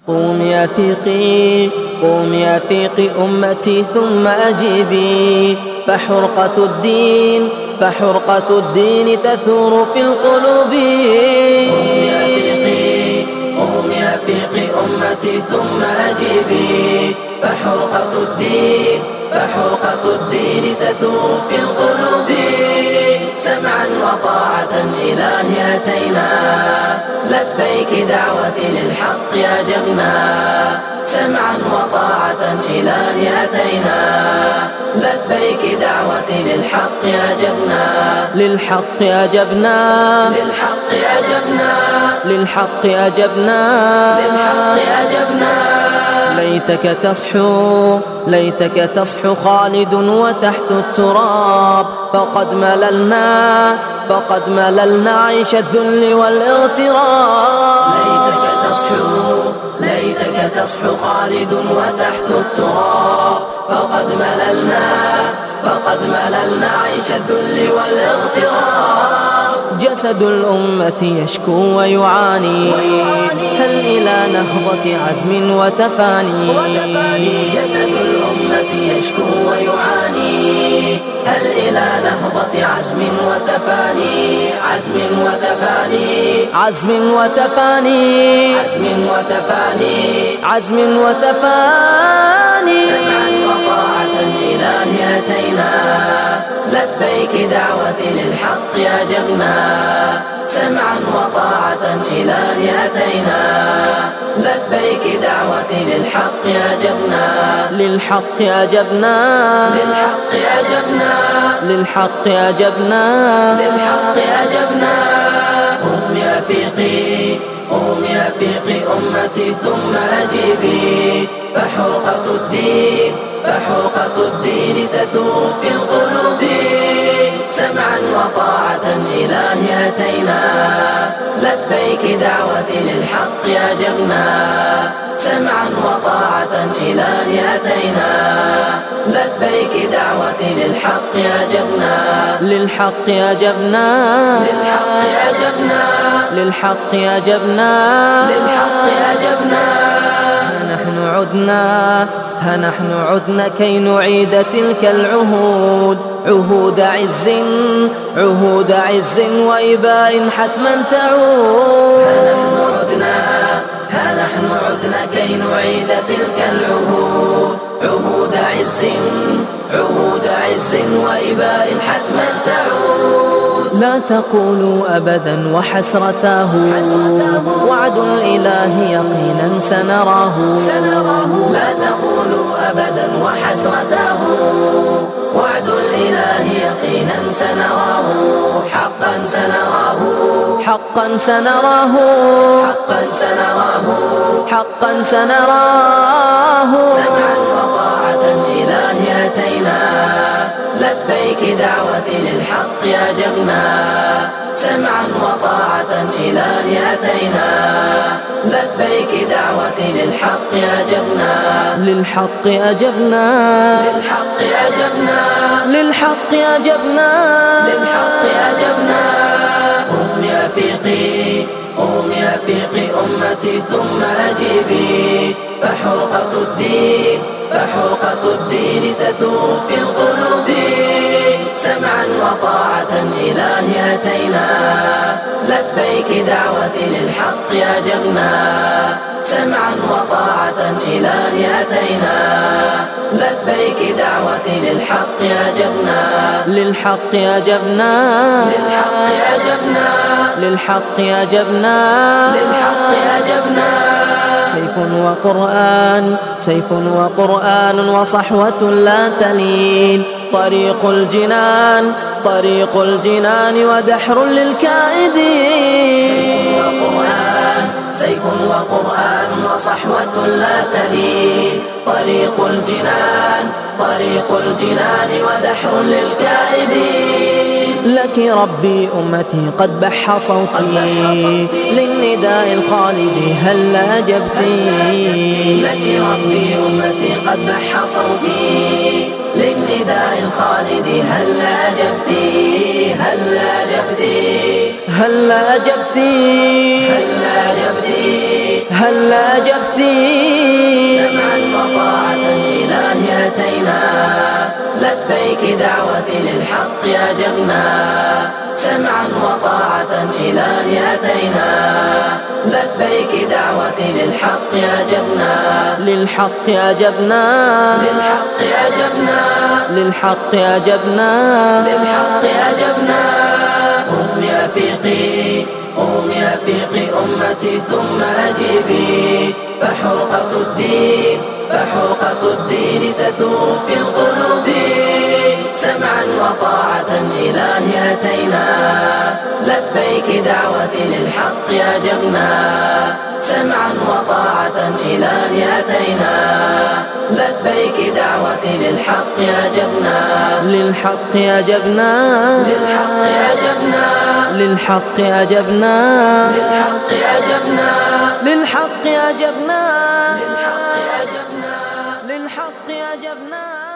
قومي أفيقي قومي أفيقي أمتي ثم أجيبي فحرقة الدين تثور في القلوب. قومي أفيقي أمتي ثم أجيبي فحرقة الدين تثور في القلوب. سمعا وطاعة إلهي أتينا لبيك دعوة للحق أجبنا. سمعا وطاعة إلهي أتينا لبيك دعوة للحق أجبنا. للحق أجبنا للحق أجبنا للحق أجبنا للحق أجبنا. ليتك تصحو خالد وتحت التراب. فقد مللنا عيش الذل والاغتراب. ليتك تصحو خالد وتحت التراب. فقد مللنا عيش الذل والاغتراب. جسد الأمة يشكو ويعاني هل إلى نهضة عزم وتفاني. جسد الأمة يشكو ويعاني هل إلى نهضة عزم وتفاني. عزم وتفاني عزم وتفاني عزم وتفاني عزم وتفاني. سمعا وطاعة إلهي أتينا لبيك دعوة للحق أجبنا. سمعا وطاعة إلهي أتينا لبيك دعوة للحق أجبنا. للحق أجبنا للحق أجبنا للحق أجبنا للحق أجبنا. قومي أفيقي أمتي ثم أجيبي فحرقة الدين تثور في القلوب. سمعا وطاعة إلهي أتينا لبيك دعوة للحق أجبنا. سمعا وطاعة إلهي أتينا لبيك دعوة للحق أجبنا. للحق أجبنا للحق أجبنا للحق أجبنا للحق أجبنا. ها نحن عدنا كي نعيد تلك العهود. عهود عز وإباء حتما تعود. ها نحن عدنا كي نعيد تلك العهود. عهود عز وإباء حتما تعود. لا تقولوا أبدا وحسرتاه وعد الإله يقينا سنراه. لا تقولوا أبدا وحسرتاه وعد الإله يقينا سنراه. حقا سنراه حقا سنراه حقا سنراه حقا سنراه. سمعا وطاعة إلهي أتينا لبيك دعوة للحق أجبنا. سمعا وطاعة إلهي أتينا لبيك دعوة للحق أجبنا. للحق أجبنا للحق أجبنا للحق أجبنا للحق أجبنا. قومي أفيقي أمتي ثم أجيبي فحرقة الدين تثور في القلوب. سمعا وطاعة إلهي أتينا لبيك دعوة للحق أجبنا. سمعا وطاعة إلهي أتينا لبيك دعوة للحق أجبنا. للحق أجبنا للحق أجبنا للحق أجبنا للحق أجبنا. سيف وقرآن وصحوة لا تلين. طريق الجنان ودحر للكائدين. سيف وقرآن وصحوة لا تلين. طريق الجنان ودحر للكائدين. لك ربي أمتي قد بح صوتي للنداء الخالد هل أجبتي. لك ربي أمتي قد بح صوتي للنداء الخالد هل أجبتي. هل أجبتي هل أجبتي هل أجبتي هل أجبتي؟ سمعا وطاعة إلهي أتينا، لبيك دعوتي للحق أجبنا. سمعا وطاعة إلهي أتينا، لبيك دعوتي للحق أجبنا. للحق أجبنا، للحق أجبنا، للحق أجبنا، للحق أجبنا. قومي أفيقي، قومي أفيقي أمتي ثم أجيبي، فحرقة الدين، فحرقة الدين تثور في القلوب. سمعا وطاعة إلهي أتينا، لبيك دعوتي للحق أجبنا. سمعا وطاعة إلهي أتينا، لبيك دعوتي للحق أجبنا. للحق أجبنا، للحق أجبنا، للحق أجبنا، للحق أجبنا، للحق أجبنا، للحق أجبنا، للحق أجبنا.